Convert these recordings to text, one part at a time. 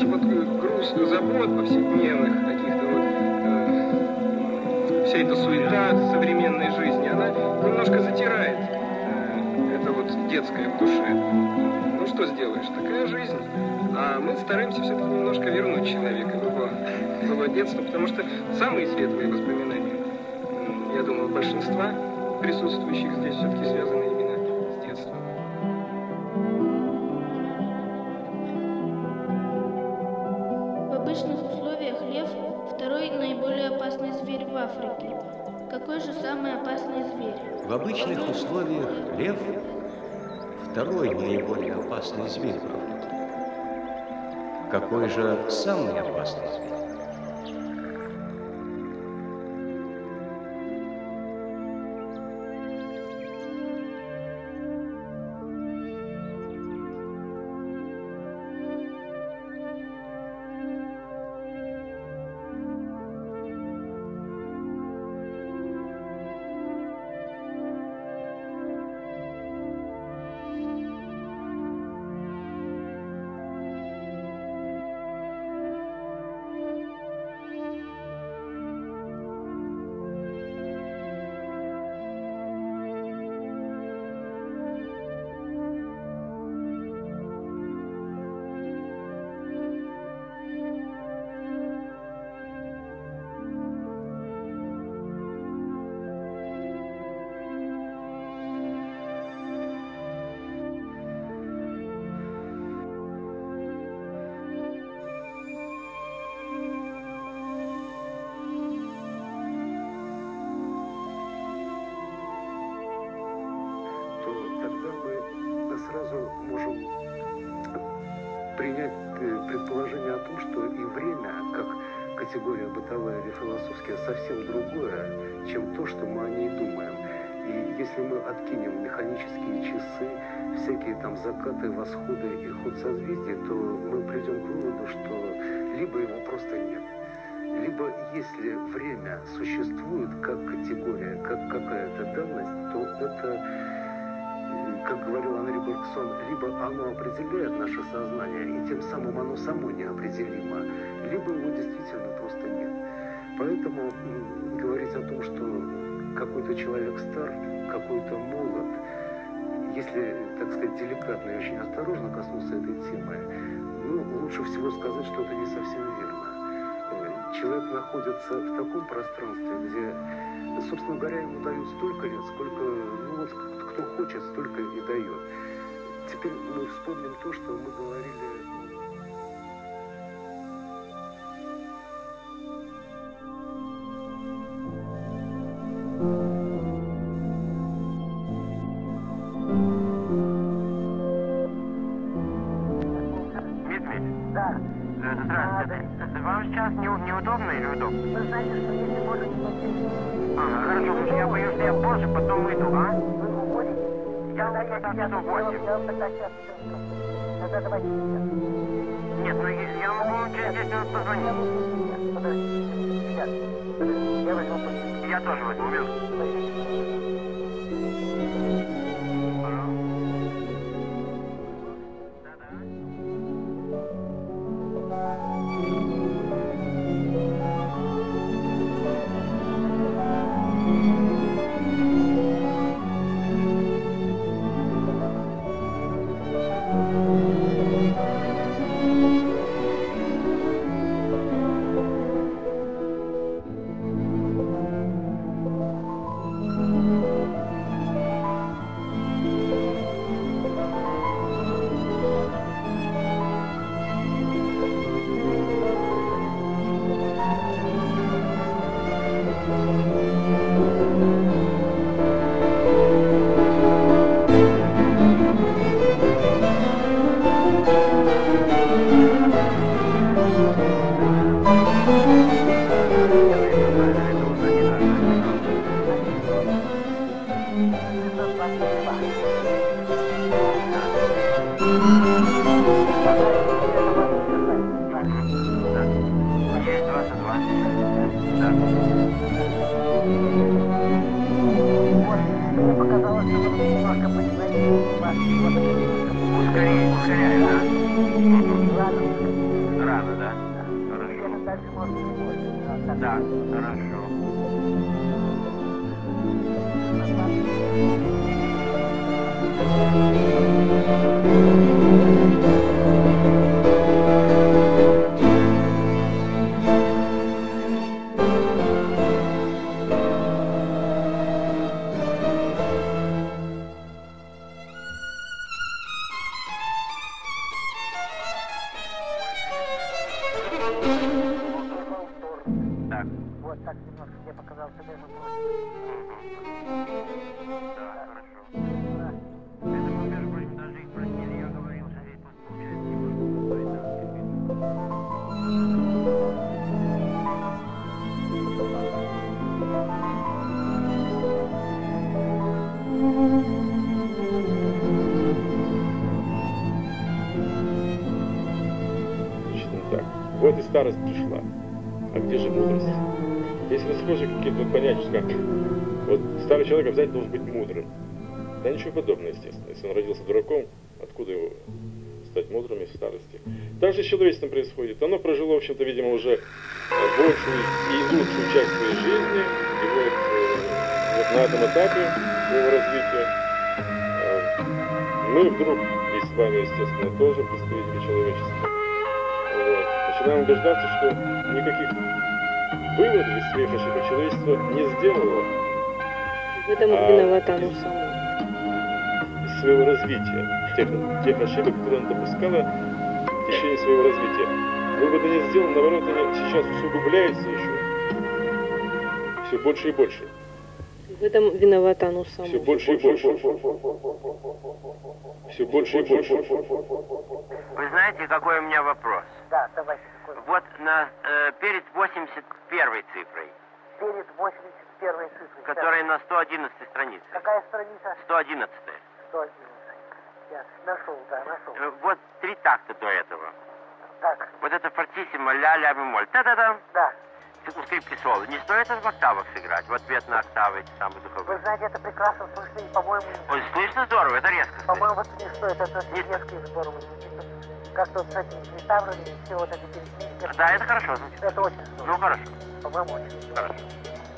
вот груз забот повседневных, каких-то вот, вся эта суета современной жизни, она немножко затирает это вот детское в душе. Ну что сделаешь, такая жизнь. А мы стараемся все-таки немножко вернуть человека в его детство, потому что самые светлые воспоминания, я думаю, большинства присутствующих здесь все-таки связаны именно с детством. В обычных условиях лев – второй наиболее опасный зверь в Африке. Какой же самый опасный зверь? В обычных условиях лев – второй наиболее опасный зверь в Африке. Какой же самый опасный зверь? Сразу можем принять предположение о том, что и время, как категория бытовая или философская, совсем другое, чем то, что мы о ней думаем. И если мы откинем механические часы, всякие там закаты, восходы и ход созвездий, то мы придем к выводу, что либо его просто нет, либо если время существует как категория, как какая-то данность, то это, как говорил Анри Бергсон, либо оно определяет наше сознание, и тем самым оно само неопределимо, либо его действительно просто нет. Поэтому говорить о том, что какой-то человек стар, какой-то молод, если, так сказать, деликатно и очень осторожно коснуться этой темы, лучше всего сказать, что это не совсем верно. Человек находится в таком пространстве, где, собственно говоря, ему дают столько лет, сколько, кто хочет, столько и дает. Теперь мы вспомним то, что мы говорили. Дмитрий? Да. Здравствуйте. Вам сейчас неудобно или удобно? Вы знаете, что если можете... Ага, хорошо, потому что я боюсь, что я позже потом уйду, а? Вы уходите? Я уйду так часов 8. Я вам тогда сейчас... Тогда давайте сейчас. Нет, ну я могу вам через 10 минут позвонить. Нет, подождите. Сейчас. Подождите, я возьму пакет. Я тоже возьму, минуту. Дальше можно не больше. Да, хорошо. Так. Вот так немножко мне показалось, что я Да, хорошо. Это мы, между прочим, даже и просили. Я говорил, что здесь вот получается немножко Так. Вот и старость пришла. А где же мудрость? Если схожи какие-то понятия, как вот старый человек обязательно должен быть мудрым. Да ничего подобного, естественно. Если он родился дураком, откуда его стать мудрым в старости? Так же с человечеством происходит. Оно прожило, в общем-то, видимо, уже большую и лучшую часть своей жизни. И вот на этом этапе своего развития мы вдруг, и с вами, естественно, тоже представители человечества, начинаем убеждаться, что никаких выводов из своих ошибок человечество не сделало. В этом виновата оно само. Из своего развития, тех ошибок, которые оно допускало в течение своего развития. Выводы не сделаны, наоборот, они сейчас усугубляются еще. Все больше и больше. В этом виновата оно само. Все больше и больше. Все больше и больше. Вы знаете, какой у меня вопрос? Да, давайте. Вот перед 81-й цифрой. Перед 81-й цифрой. Которая на 111 странице. Какая страница? 111. 111. Я нашел, да, нашел. Вот 3 такта до этого. Так. Вот это фортиссимо, ля-ля, бемоль. Та-да-да. Да. У скрипки соло. Не стоит это в октавах сыграть? В ответ на октавы эти самые духовые. Вы знаете, это прекрасно слышно, и, по-моему... Ой, слышно здорово, это резко. По-моему, это не стоит, это резко и здорово. Как-то вот с этими метафорами, все вот эти пересмешки. Да, это хорошо звучит. Это очень здорово. Ну, хорошо. По-моему, очень здорово. Хорошо.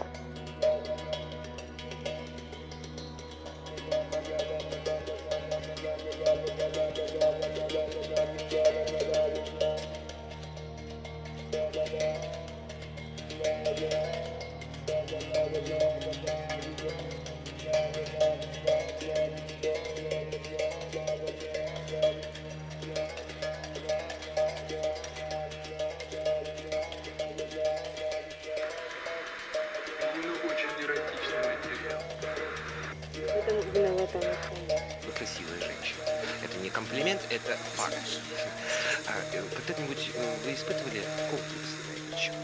Вы красивая женщина. Это не комплимент, это факт. Когда-нибудь вы испытывали комплексы на этот счет?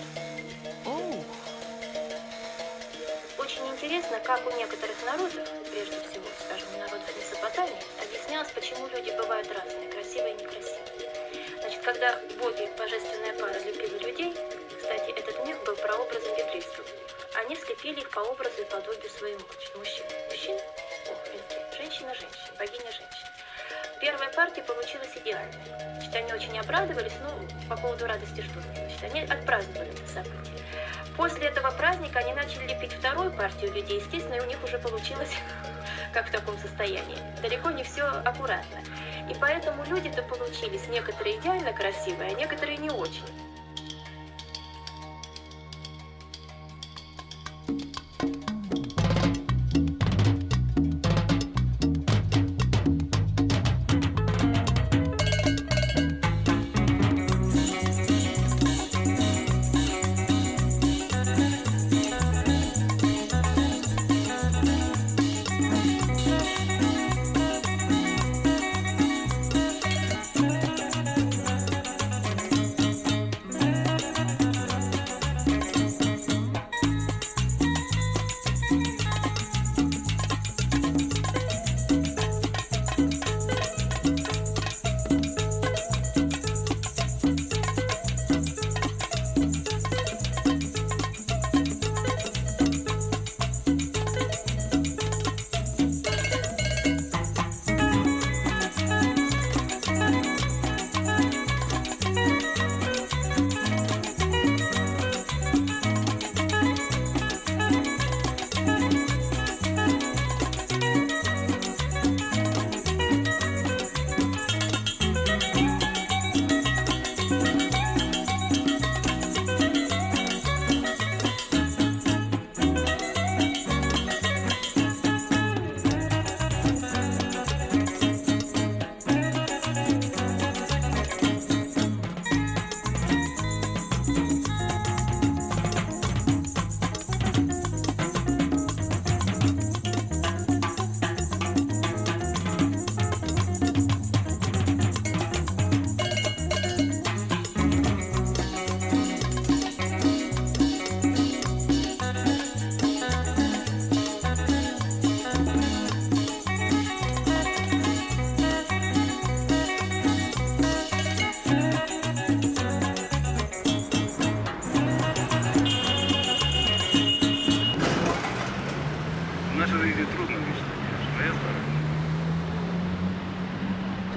Очень интересно, как у некоторых народов, прежде всего, скажем, народов Месопотамии, объяснялось, почему люди бывают разные, красивые и некрасивые. Значит, когда боги, божественная пара, любила людей, кстати, этот миф был прообразом библейского мифа, они слепили их по образу и подобию своему. Мужчин, женщина, богиня женщин. Первая партия получилась идеальной. Значит, они очень обрадовались, по поводу радости что значит, они отпраздновали это событие. После этого праздника они начали лепить вторую партию людей, естественно, и у них уже получилось как в таком состоянии. Далеко не все аккуратно. И поэтому люди-то получились некоторые идеально красивые, а некоторые не очень.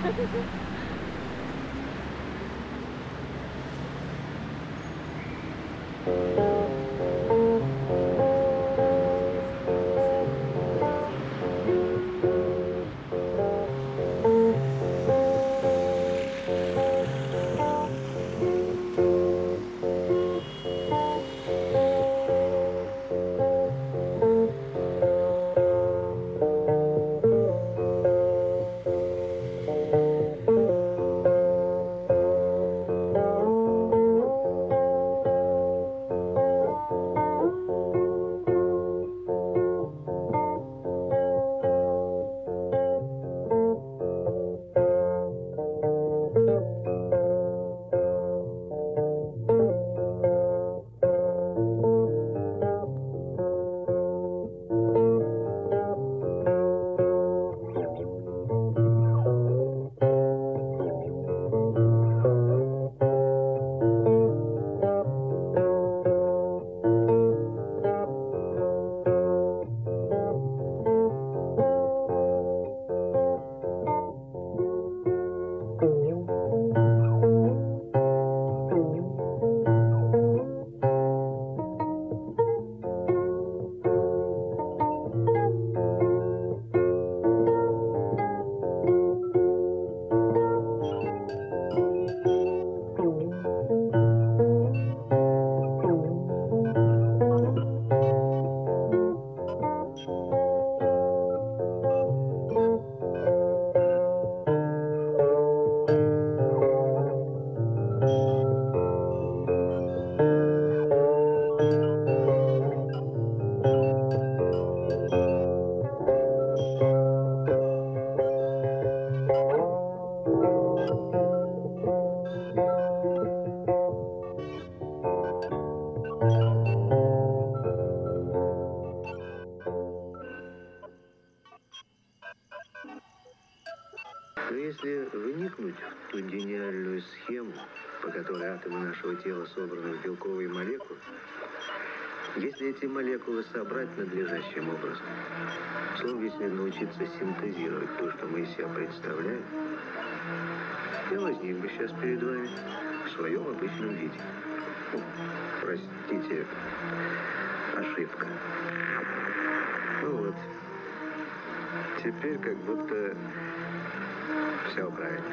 Но если вникнуть в ту гениальную схему, по которой атомы нашего тела собраны в белковые молекулы, если эти молекулы собрать надлежащим образом, словом, если научиться синтезировать то, что мы из себя представляем, я возник бы сейчас перед вами в своем обычном виде. Простите, ошибка. Ну вот, теперь как будто все правильно.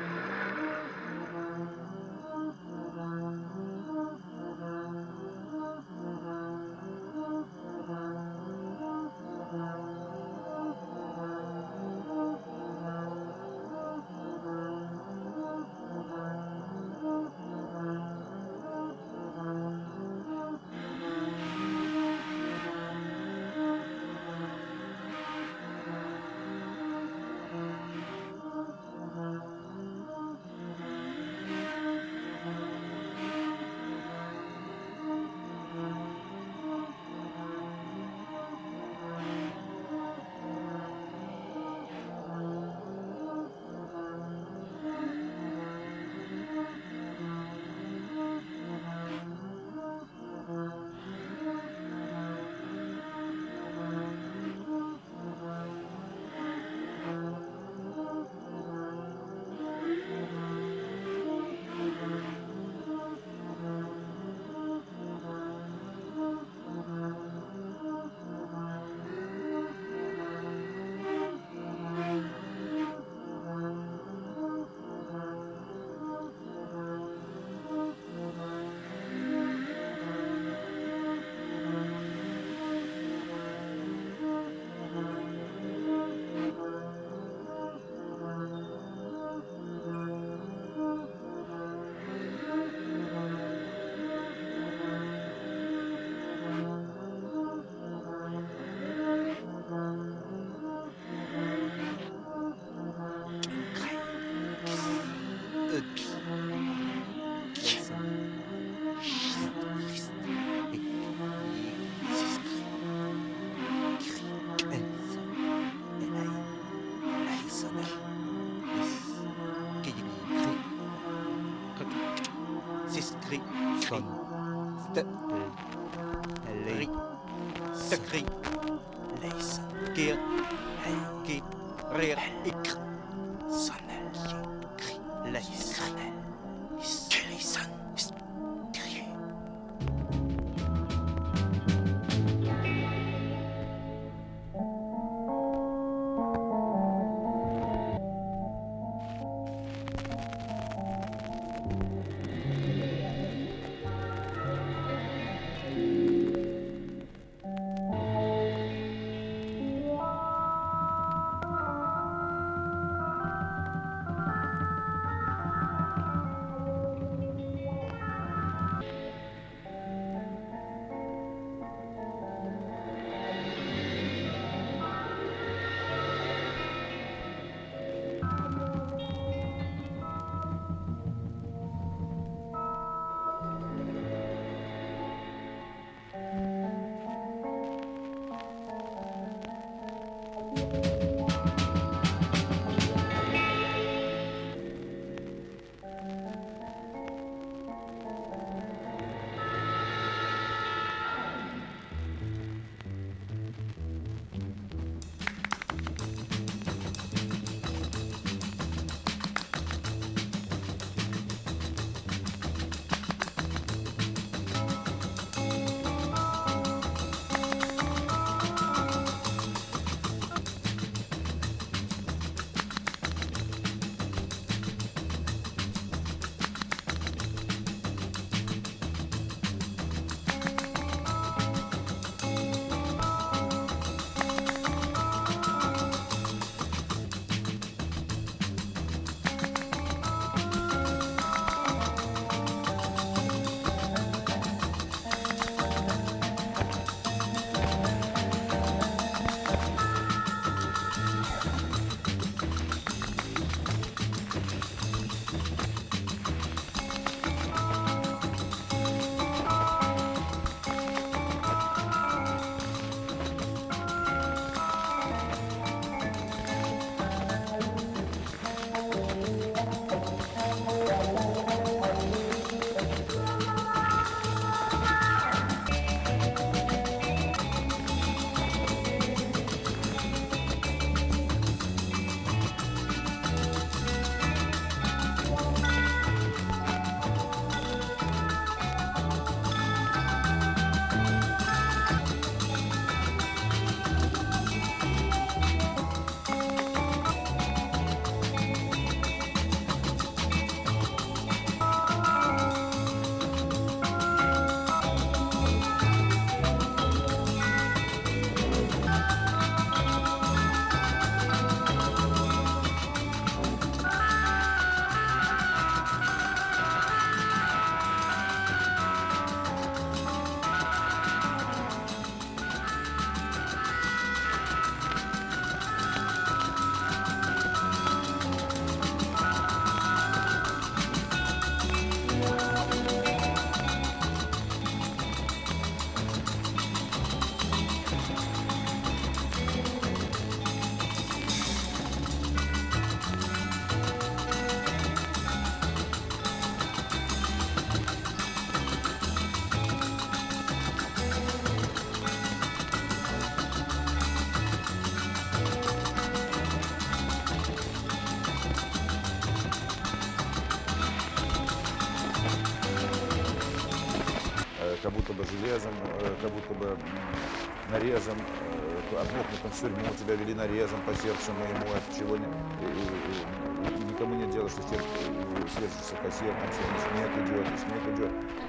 как будто бы железом, как будто бы нарезом, обмокнутым в тюрьму, тебя вели нарезом по сердцу моему, от чего никому нет дела, что светишься кассир, там все, снег идет, и снег идет.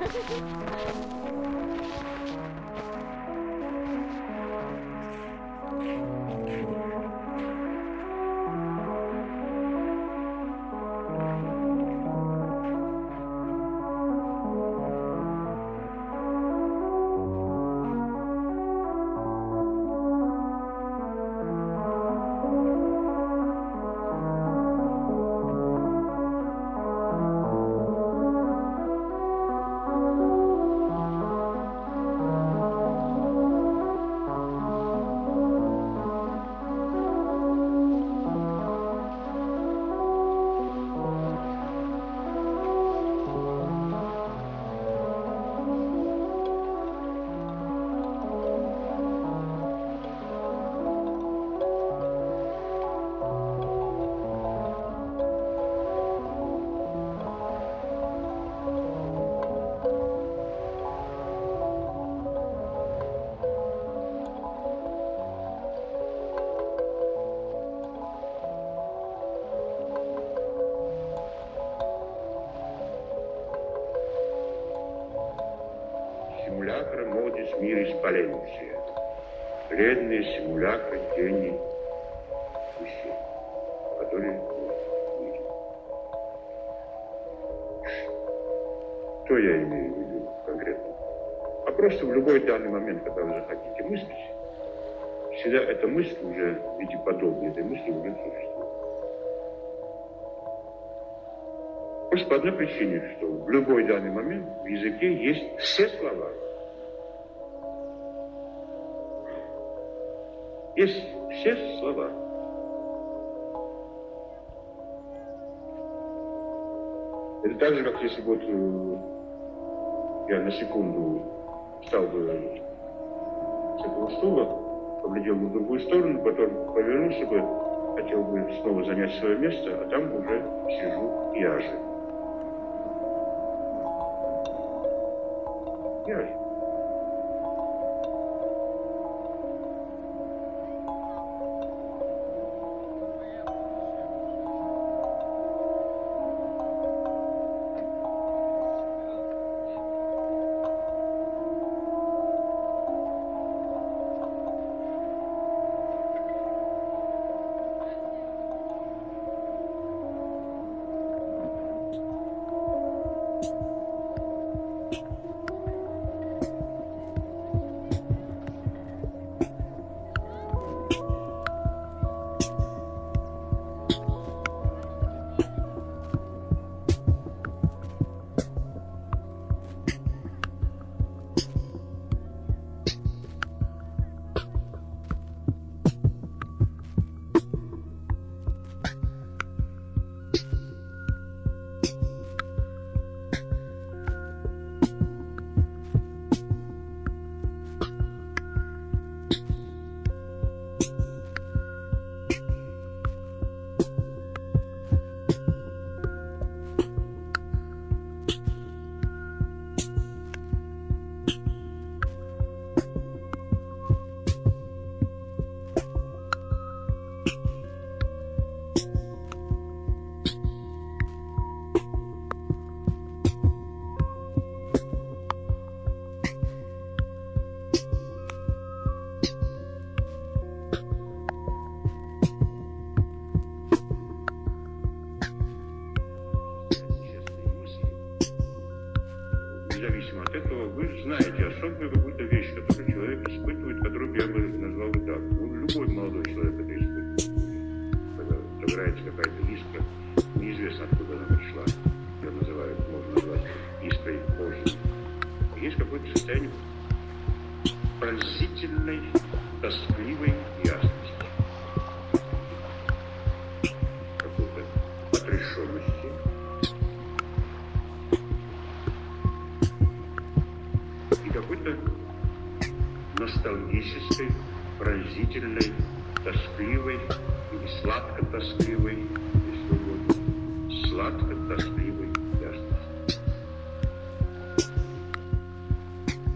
Симулякры модис мирис паленция. Бледные симулякры тени гусей, которые мы видим. Что я имею в виду конкретно? А просто в любой данный момент, когда вы захотите мыслить, всегда эта мысль уже в виде подобной этой мысли уже существует. Просто по одной причине, что в любой данный момент в языке есть все слова. Есть все слова. Это так же, как если бы вот я на секунду встал бы с этого стула, поглядел бы в другую сторону, потом повернулся бы, хотел бы снова занять свое место, а там уже сижу я же. Я же. Независимо от этого, вы знаете особую какую-то вещь, которую человек испытывает, которую я бы назвал бы так. Ну, любой молодой человек это испытывает. Когда загорается какая-то искра, неизвестно откуда она пришла. Ее называют, можно назвать искрой Божьей. Есть какое-то состояние пронзительной, тоскливой ясности. Какой-то отрешенности. Какой-то ностальгической, пронзительной, тоскливой или сладко-тоскливой, если угодно, сладко-тоскливой ясности.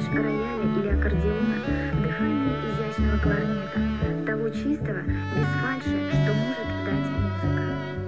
рояля или аккордеона, дыхание изящного кларнета, того чистого, без фальши, что может дать музыка.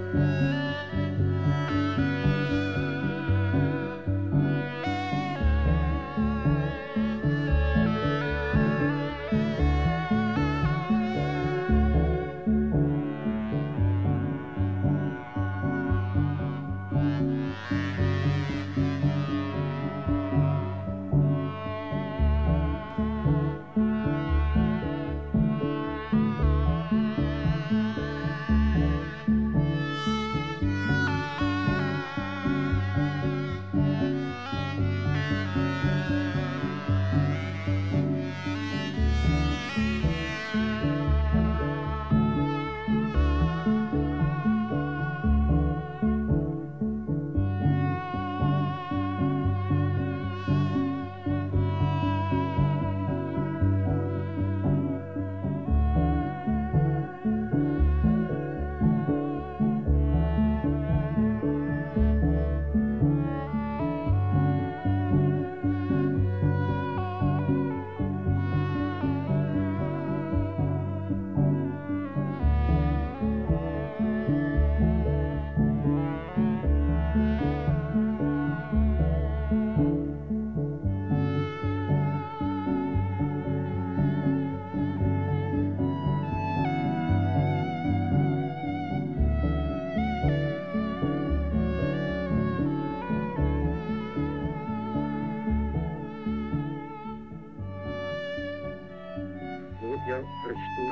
Я прочту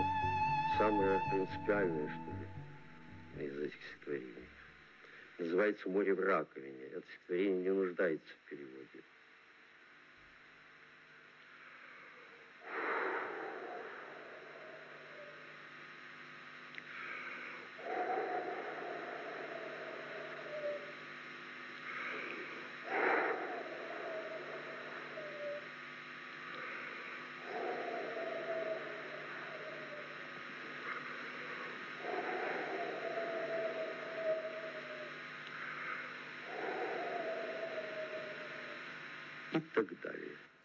самое принципиальное, что ли, из этих стихотворений. Называется «Море в раковине». Это стихотворение не нуждается в переводе. И так далее.